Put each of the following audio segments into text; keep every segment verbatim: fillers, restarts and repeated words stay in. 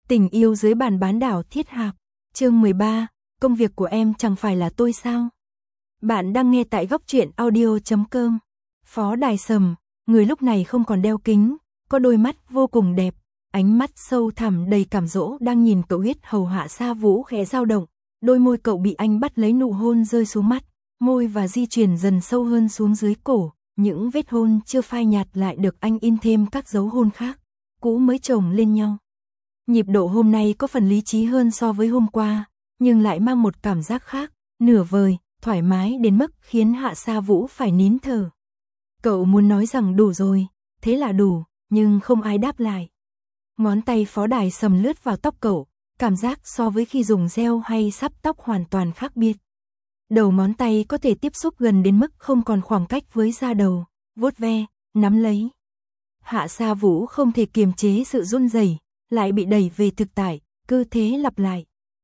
Tình yêu dưới bàn bán đảo Thiết Hạp, chương mười ba, công việc của em chẳng phải là tôi sao? Bạn đang nghe tại góc truyện audio chấm com. Phó Đài Sầm, người lúc này không còn đeo kính, có đôi mắt vô cùng đẹp, ánh mắt sâu thẳm đầy cảm dỗ đang nhìn cậu huyết hầu Hạ Sa Vũ khẽ dao động, đôi môi cậu bị anh bắt lấy nụ hôn rơi xuống mắt, môi và di chuyển dần sâu hơn xuống dưới cổ, những vết hôn chưa phai nhạt lại được anh in thêm các dấu hôn khác, cũ mới chồng lên nhau. Nhịp độ hôm nay có phần lý trí hơn so với hôm qua, nhưng lại mang một cảm giác khác, nửa vời, thoải mái đến mức khiến Hạ Sa Vũ phải nín thở. Cậu muốn nói rằng đủ rồi, thế là đủ, nhưng không ai đáp lại. Ngón tay Phó Đài Sầm lướt vào tóc cậu, cảm giác so với khi dùng gel hay sắp tóc hoàn toàn khác biệt. Đầu ngón tay có thể tiếp xúc gần đến mức không còn khoảng cách với da đầu, vuốt ve, nắm lấy. Hạ Sa Vũ không thể kiềm chế sự run rẩy, lại bị đẩy về thực tại, cứ thế lặp lại.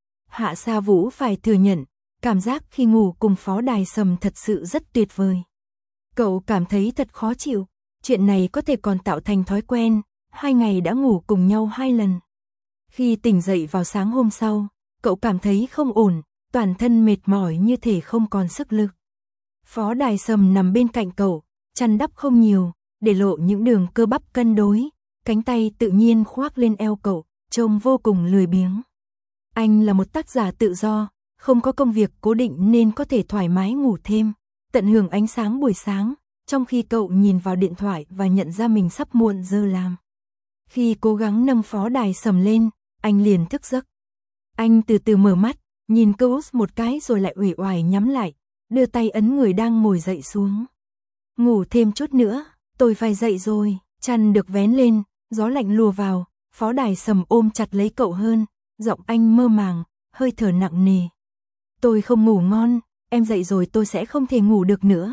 Hạ Sa Vũ phải thừa nhận, cảm giác khi ngủ cùng Phó Đài Sầm thật sự rất tuyệt vời. Cậu cảm thấy thật khó chịu, chuyện này có thể còn tạo thành thói quen, hai ngày đã ngủ cùng nhau hai lần. Khi tỉnh dậy vào sáng hôm sau, cậu cảm thấy không ổn, toàn thân mệt mỏi như thể không còn sức lực. Phó Đài Sầm nằm bên cạnh cậu, chăn đắp không nhiều, để lộ những đường cơ bắp cân đối, cánh tay tự nhiên khoác lên eo cậu, trông vô cùng lười biếng. Anh là một tác giả tự do, không có công việc cố định nên có thể thoải mái ngủ thêm, tận hưởng ánh sáng buổi sáng, trong khi cậu nhìn vào điện thoại và nhận ra mình sắp muộn giờ làm. Khi cố gắng nâng Phó Đài Sầm lên, anh liền thức giấc. Anh từ từ mở mắt, nhìn cô một cái rồi lại uể oải nhắm lại, đưa tay ấn người đang ngồi dậy xuống. Ngủ thêm chút nữa, tôi phải dậy rồi. Chăn được vén lên, gió lạnh lùa vào, Phó Đài Sầm ôm chặt lấy cậu hơn, giọng anh mơ màng, hơi thở nặng nề. Tôi không ngủ ngon, em dậy rồi tôi sẽ không thể ngủ được nữa.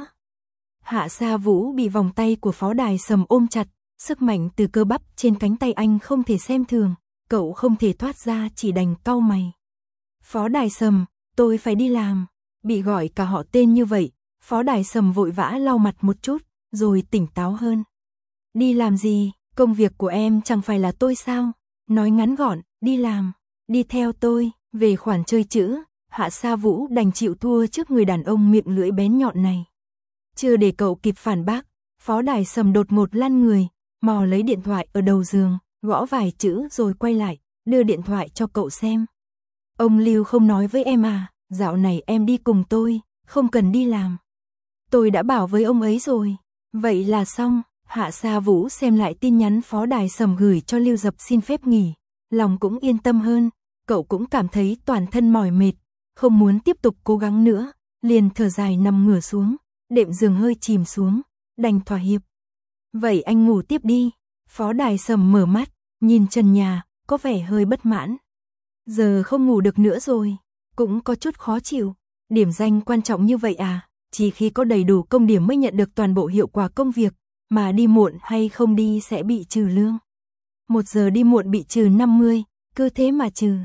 Hạ Sa Vũ bị vòng tay của Phó Đài Sầm ôm chặt, sức mạnh từ cơ bắp trên cánh tay anh không thể xem thường, cậu không thể thoát ra chỉ đành cau mày. Phó Đài Sầm, tôi phải đi làm. Bị gọi cả họ tên như vậy, Phó Đài Sầm vội vã lau mặt một chút, rồi tỉnh táo hơn. Đi làm gì, công việc của em chẳng phải là tôi sao? Nói ngắn gọn, đi làm, đi theo tôi. Về khoản chơi chữ, Hạ Sa Vũ đành chịu thua trước người đàn ông miệng lưỡi bén nhọn này. Chưa để cậu kịp phản bác, Phó Đài Sầm đột ngột lăn người, mò lấy điện thoại ở đầu giường, gõ vài chữ rồi quay lại, đưa điện thoại cho cậu xem. Ông Lưu không nói với em à, dạo này em đi cùng tôi, không cần đi làm. Tôi đã bảo với ông ấy rồi, vậy là xong. Hạ Sa Vũ xem lại tin nhắn Phó Đài Sầm gửi cho Lưu Dập xin phép nghỉ, lòng cũng yên tâm hơn, cậu cũng cảm thấy toàn thân mỏi mệt, không muốn tiếp tục cố gắng nữa, liền thở dài nằm ngửa xuống, đệm giường hơi chìm xuống, đành thỏa hiệp. Vậy anh ngủ tiếp đi. Phó Đài Sầm mở mắt, nhìn trần nhà, có vẻ hơi bất mãn. Giờ không ngủ được nữa rồi, cũng có chút khó chịu, điểm danh quan trọng như vậy à, chỉ khi có đầy đủ công điểm mới nhận được toàn bộ hiệu quả công việc. Mà đi muộn hay không đi sẽ bị trừ lương. Một giờ đi muộn bị trừ năm mươi, cứ thế mà trừ.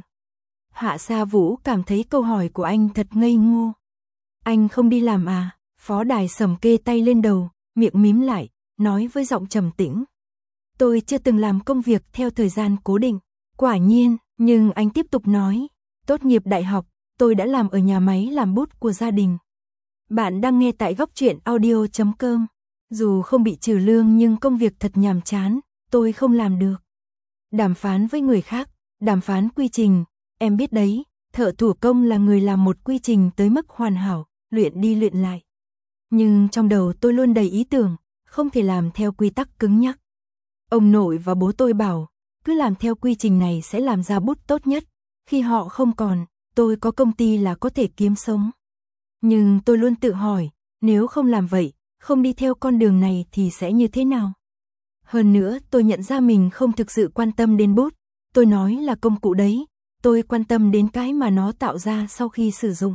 Hạ Sa Vũ cảm thấy câu hỏi của anh thật ngây ngô. Anh không đi làm à? Phó Đài Sầm kê tay lên đầu, miệng mím lại, nói với giọng trầm tĩnh. Tôi chưa từng làm công việc theo thời gian cố định. Quả nhiên, nhưng anh tiếp tục nói. Tốt nghiệp đại học, tôi đã làm ở nhà máy làm bút của gia đình. Bạn đang nghe tại góc truyện audio chấm com. Dù không bị trừ lương nhưng công việc thật nhàm chán, tôi không làm được. Đàm phán với người khác, đàm phán quy trình, em biết đấy, thợ thủ công là người làm một quy trình tới mức hoàn hảo, luyện đi luyện lại. Nhưng trong đầu tôi luôn đầy ý tưởng, không thể làm theo quy tắc cứng nhắc. Ông nội và bố tôi bảo, cứ làm theo quy trình này sẽ làm ra bút tốt nhất, khi họ không còn, tôi có công ty là có thể kiếm sống. Nhưng tôi luôn tự hỏi, nếu không làm vậy, không đi theo con đường này thì sẽ như thế nào? Hơn nữa tôi nhận ra mình không thực sự quan tâm đến bút, tôi nói là công cụ đấy, tôi quan tâm đến cái mà nó tạo ra sau khi sử dụng.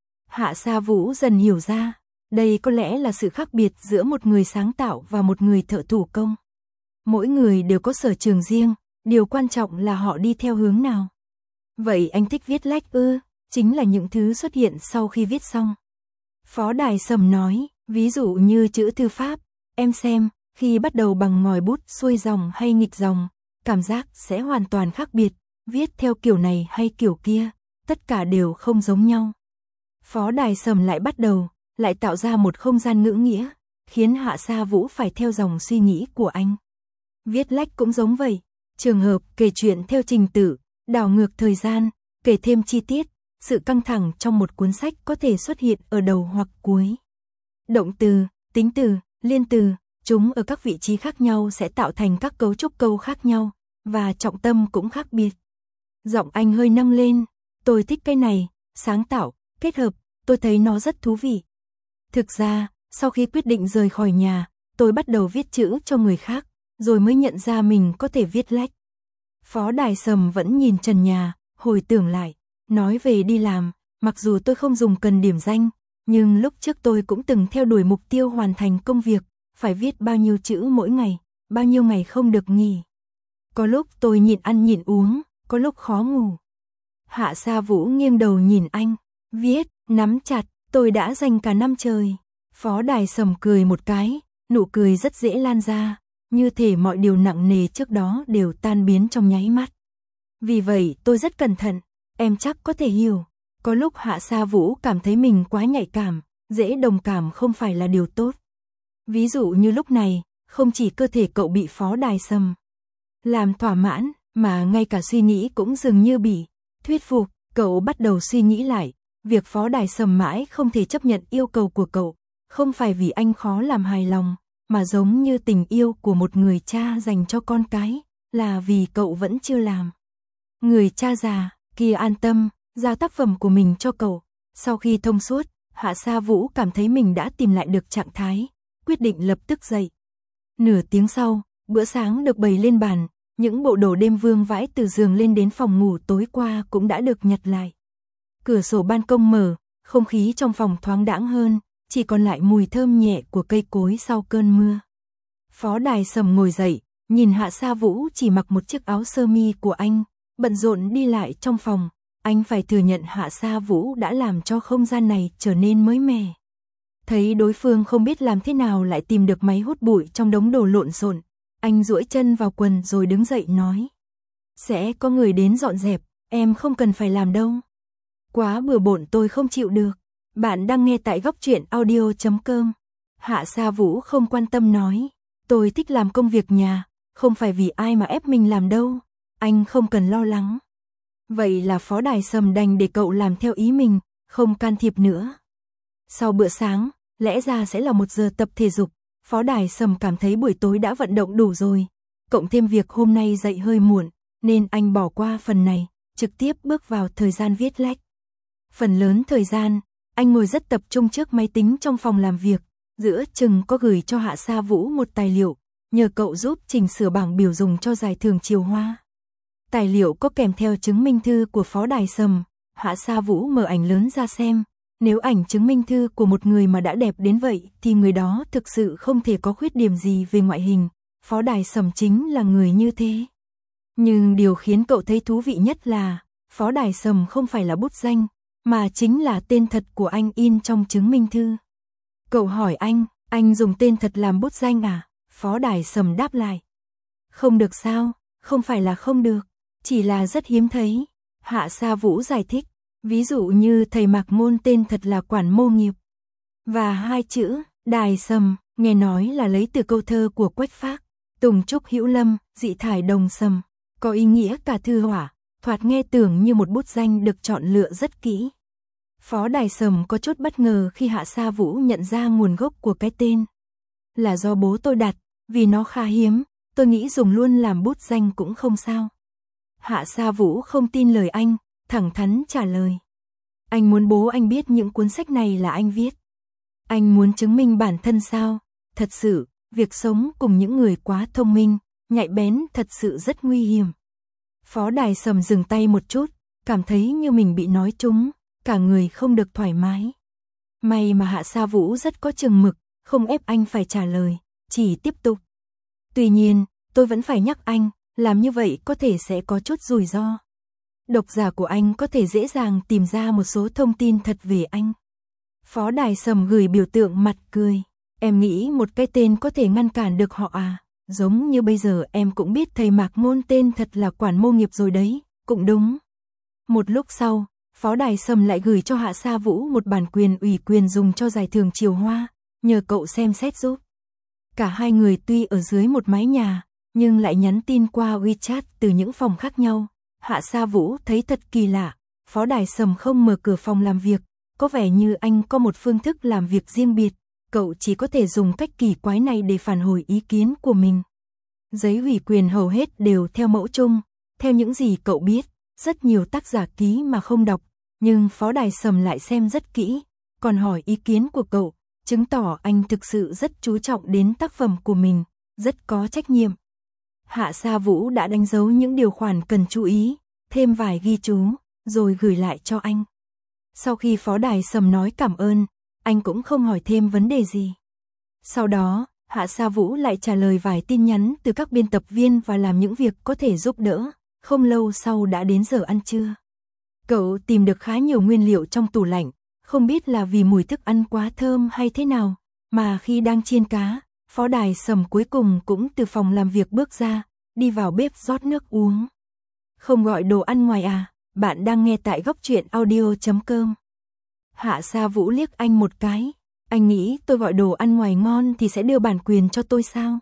Hạ Sa Vũ dần hiểu ra, đây có lẽ là sự khác biệt giữa một người sáng tạo và một người thợ thủ công. Mỗi người đều có sở trường riêng, điều quan trọng là họ đi theo hướng nào. Vậy anh thích viết lách ư? Chính là những thứ xuất hiện sau khi viết xong. Phó Đài Sầm nói. Ví dụ như chữ thư pháp, em xem, khi bắt đầu bằng ngòi bút xuôi dòng hay nghịch dòng, cảm giác sẽ hoàn toàn khác biệt, viết theo kiểu này hay kiểu kia, tất cả đều không giống nhau. Phó Đài Sầm lại bắt đầu, lại tạo ra một không gian ngữ nghĩa, khiến Hạ Sa Vũ phải theo dòng suy nghĩ của anh. Viết lách cũng giống vậy, trường hợp kể chuyện theo trình tự, đảo ngược thời gian, kể thêm chi tiết, sự căng thẳng trong một cuốn sách có thể xuất hiện ở đầu hoặc cuối. Động từ, tính từ, liên từ, chúng ở các vị trí khác nhau sẽ tạo thành các cấu trúc câu khác nhau, và trọng tâm cũng khác biệt. Giọng anh hơi nâng lên, tôi thích cái này, sáng tạo, kết hợp, tôi thấy nó rất thú vị. Thực ra, sau khi quyết định rời khỏi nhà, tôi bắt đầu viết chữ cho người khác, rồi mới nhận ra mình có thể viết lách. Phó Đài Sầm vẫn nhìn trần nhà, hồi tưởng lại, nói về đi làm, mặc dù tôi không dùng cần điểm danh, nhưng lúc trước tôi cũng từng theo đuổi mục tiêu hoàn thành công việc, phải viết bao nhiêu chữ mỗi ngày, bao nhiêu ngày không được nghỉ. Có lúc tôi nhịn ăn nhịn uống, có lúc khó ngủ. Hạ Sa Vũ nghiêng đầu nhìn anh, viết, nắm chặt, tôi đã dành cả năm trời. Phó Đài Sầm cười một cái, nụ cười rất dễ lan ra, như thể mọi điều nặng nề trước đó đều tan biến trong nháy mắt. Vì vậy tôi rất cẩn thận, em chắc có thể hiểu. Có lúc Hạ Sa Vũ cảm thấy mình quá nhạy cảm, dễ đồng cảm không phải là điều tốt. Ví dụ như lúc này, không chỉ cơ thể cậu bị Phó Đài Sầm làm thỏa mãn, mà ngay cả suy nghĩ cũng dường như bị thuyết phục. Cậu bắt đầu suy nghĩ lại, việc Phó Đài Sầm mãi không thể chấp nhận yêu cầu của cậu, không phải vì anh khó làm hài lòng, mà giống như tình yêu của một người cha dành cho con cái, là vì cậu vẫn chưa làm. Người cha già kia an tâm giao tác phẩm của mình cho cậu. Sau khi thông suốt, Hạ Sa Vũ cảm thấy mình đã tìm lại được trạng thái, quyết định lập tức dậy. Nửa tiếng sau, bữa sáng được bày lên bàn, những bộ đồ đêm vương vãi từ giường lên đến phòng ngủ tối qua cũng đã được nhặt lại. Cửa sổ ban công mở, không khí trong phòng thoáng đãng hơn, chỉ còn lại mùi thơm nhẹ của cây cối sau cơn mưa. Phó Đài Sầm ngồi dậy, nhìn Hạ Sa Vũ chỉ mặc một chiếc áo sơ mi của anh, bận rộn đi lại trong phòng. Anh phải thừa nhận Hạ Sa Vũ đã làm cho không gian này trở nên mới mẻ. Thấy đối phương không biết làm thế nào lại tìm được máy hút bụi trong đống đồ lộn xộn, anh duỗi chân vào quần rồi đứng dậy nói: sẽ có người đến dọn dẹp, em không cần phải làm đâu. Quá bừa bộn tôi không chịu được. Bạn đang nghe tại góc truyện audio chấm com. Hạ Sa Vũ không quan tâm nói: tôi thích làm công việc nhà, không phải vì ai mà ép mình làm đâu. Anh không cần lo lắng. Vậy là Phó Đài Sầm đành để cậu làm theo ý mình, không can thiệp nữa. Sau bữa sáng, lẽ ra sẽ là một giờ tập thể dục, Phó Đài Sầm cảm thấy buổi tối đã vận động đủ rồi. Cộng thêm việc hôm nay dậy hơi muộn, nên anh bỏ qua phần này, trực tiếp bước vào thời gian viết lách. Phần lớn thời gian, anh ngồi rất tập trung trước máy tính trong phòng làm việc, giữa chừng có gửi cho Hạ Sa Vũ một tài liệu, nhờ cậu giúp chỉnh sửa bảng biểu dùng cho giải thưởng Chiều Hoa. Tài liệu có kèm theo chứng minh thư của Phó Đài Sầm. Hạ Sa Vũ mở ảnh lớn ra xem, nếu ảnh chứng minh thư của một người mà đã đẹp đến vậy thì người đó thực sự không thể có khuyết điểm gì về ngoại hình. Phó Đài Sầm chính là người như thế. Nhưng điều khiến cậu thấy thú vị nhất là Phó Đài Sầm không phải là bút danh, mà chính là tên thật của anh in trong chứng minh thư. Cậu hỏi anh, anh dùng tên thật làm bút danh à? Phó Đài Sầm đáp lại: không được sao, không phải là không được, chỉ là rất hiếm thấy. Hạ Sa Vũ giải thích, ví dụ như thầy Mạc Ngôn tên thật là Quản Mô Nghiệp. Và hai chữ Đài Sầm, nghe nói là lấy từ câu thơ của Quách Phác, Tùng Trúc Hữu Lâm, dị thải đồng sầm, có ý nghĩa cả thư hỏa, thoạt nghe tưởng như một bút danh được chọn lựa rất kỹ. Phó Đài Sầm có chút bất ngờ khi Hạ Sa Vũ nhận ra nguồn gốc của cái tên. Là do bố tôi đặt, vì nó khá hiếm, tôi nghĩ dùng luôn làm bút danh cũng không sao. Hạ Sa Vũ không tin lời anh, thẳng thắn trả lời: anh muốn bố anh biết những cuốn sách này là anh viết. Anh muốn chứng minh bản thân sao? Thật sự, việc sống cùng những người quá thông minh, nhạy bén thật sự rất nguy hiểm. Phó Đài Sầm dừng tay một chút, cảm thấy như mình bị nói trúng, cả người không được thoải mái. May mà Hạ Sa Vũ rất có chừng mực, không ép anh phải trả lời, chỉ tiếp tục. Tuy nhiên, tôi vẫn phải nhắc anh, làm như vậy có thể sẽ có chút rủi ro. Độc giả của anh có thể dễ dàng tìm ra một số thông tin thật về anh. Phó Đài Sầm gửi biểu tượng mặt cười. Em nghĩ một cái tên có thể ngăn cản được họ à? Giống như bây giờ em cũng biết thầy Mạc Ngôn tên thật là Quản Mô Nghiệp rồi đấy. Cũng đúng. Một lúc sau, Phó Đài Sầm lại gửi cho Hạ Sa Vũ một bản quyền ủy quyền dùng cho giải thưởng Chiều Hoa, nhờ cậu xem xét giúp. Cả hai người tuy ở dưới một mái nhà, nhưng lại nhắn tin qua WeChat từ những phòng khác nhau. Hạ Sa Vũ thấy thật kỳ lạ, Phó Đài Sầm không mở cửa phòng làm việc, có vẻ như anh có một phương thức làm việc riêng biệt, cậu chỉ có thể dùng cách kỳ quái này để phản hồi ý kiến của mình. Giấy ủy quyền hầu hết đều theo mẫu chung, theo những gì cậu biết, rất nhiều tác giả ký mà không đọc, nhưng Phó Đài Sầm lại xem rất kỹ, còn hỏi ý kiến của cậu, chứng tỏ anh thực sự rất chú trọng đến tác phẩm của mình, rất có trách nhiệm. Hạ Sa Vũ đã đánh dấu những điều khoản cần chú ý, thêm vài ghi chú, rồi gửi lại cho anh. Sau khi Phó Đài Sầm nói cảm ơn, anh cũng không hỏi thêm vấn đề gì. Sau đó, Hạ Sa Vũ lại trả lời vài tin nhắn từ các biên tập viên và làm những việc có thể giúp đỡ, không lâu sau đã đến giờ ăn trưa. Cậu tìm được khá nhiều nguyên liệu trong tủ lạnh, không biết là vì mùi thức ăn quá thơm hay thế nào, mà khi đang chiên cá, Phó Đài Sầm cuối cùng cũng từ phòng làm việc bước ra, đi vào bếp rót nước uống. Không gọi đồ ăn ngoài à, bạn đang nghe tại góc truyện audio chấm com. Hạ Sa Vũ liếc anh một cái, anh nghĩ tôi gọi đồ ăn ngoài ngon thì sẽ đưa bản quyền cho tôi sao?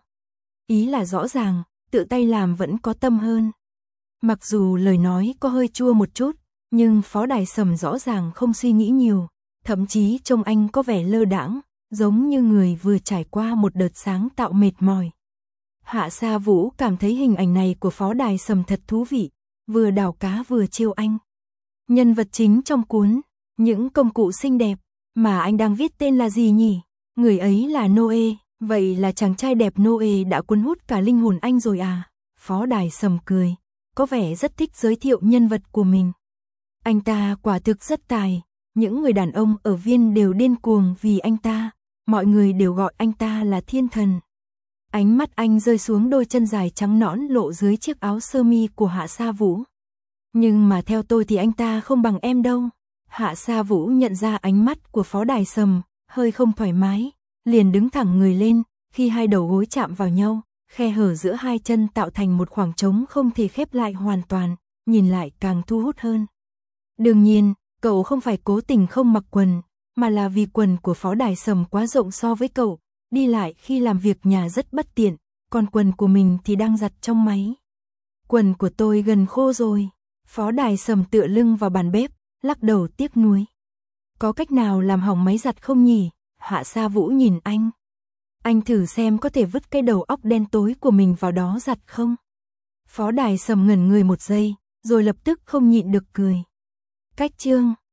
Ý là rõ ràng, tự tay làm vẫn có tâm hơn. Mặc dù lời nói có hơi chua một chút, nhưng Phó Đài Sầm rõ ràng không suy nghĩ nhiều, thậm chí trông anh có vẻ lơ đãng, giống như người vừa trải qua một đợt sáng tạo mệt mỏi. Hạ Sa Vũ cảm thấy hình ảnh này của Phó Đài Sầm thật thú vị, vừa đào cá vừa chiêu anh. Nhân vật chính trong cuốn, những công cụ xinh đẹp, mà anh đang viết tên là gì nhỉ? Người ấy là Noe, vậy là chàng trai đẹp Noe đã cuốn hút cả linh hồn anh rồi à? Phó Đài Sầm cười, có vẻ rất thích giới thiệu nhân vật của mình. Anh ta quả thực rất tài, những người đàn ông ở Viên đều điên cuồng vì anh ta, mọi người đều gọi anh ta là thiên thần. Ánh mắt anh rơi xuống đôi chân dài trắng nõn lộ dưới chiếc áo sơ mi của Hạ Sa Vũ. Nhưng mà theo tôi thì anh ta không bằng em đâu. Hạ Sa Vũ nhận ra ánh mắt của Phó Đài Sầm, hơi không thoải mái, liền đứng thẳng người lên, khi hai đầu gối chạm vào nhau, khe hở giữa hai chân tạo thành một khoảng trống không thể khép lại hoàn toàn, nhìn lại càng thu hút hơn. Đương nhiên, cậu không phải cố tình không mặc quần, mà là vì quần của Phó Đài Sầm quá rộng so với cậu, đi lại khi làm việc nhà rất bất tiện, còn quần của mình thì đang giặt trong máy. Quần của tôi gần khô rồi. Phó Đài Sầm tựa lưng vào bàn bếp, lắc đầu tiếc nuối. Có cách nào làm hỏng máy giặt không nhỉ? Hạ Sa Vũ nhìn anh. Anh thử xem có thể vứt cái đầu óc đen tối của mình vào đó giặt không? Phó Đài Sầm ngẩn người một giây, rồi lập tức không nhịn được cười. Cách chương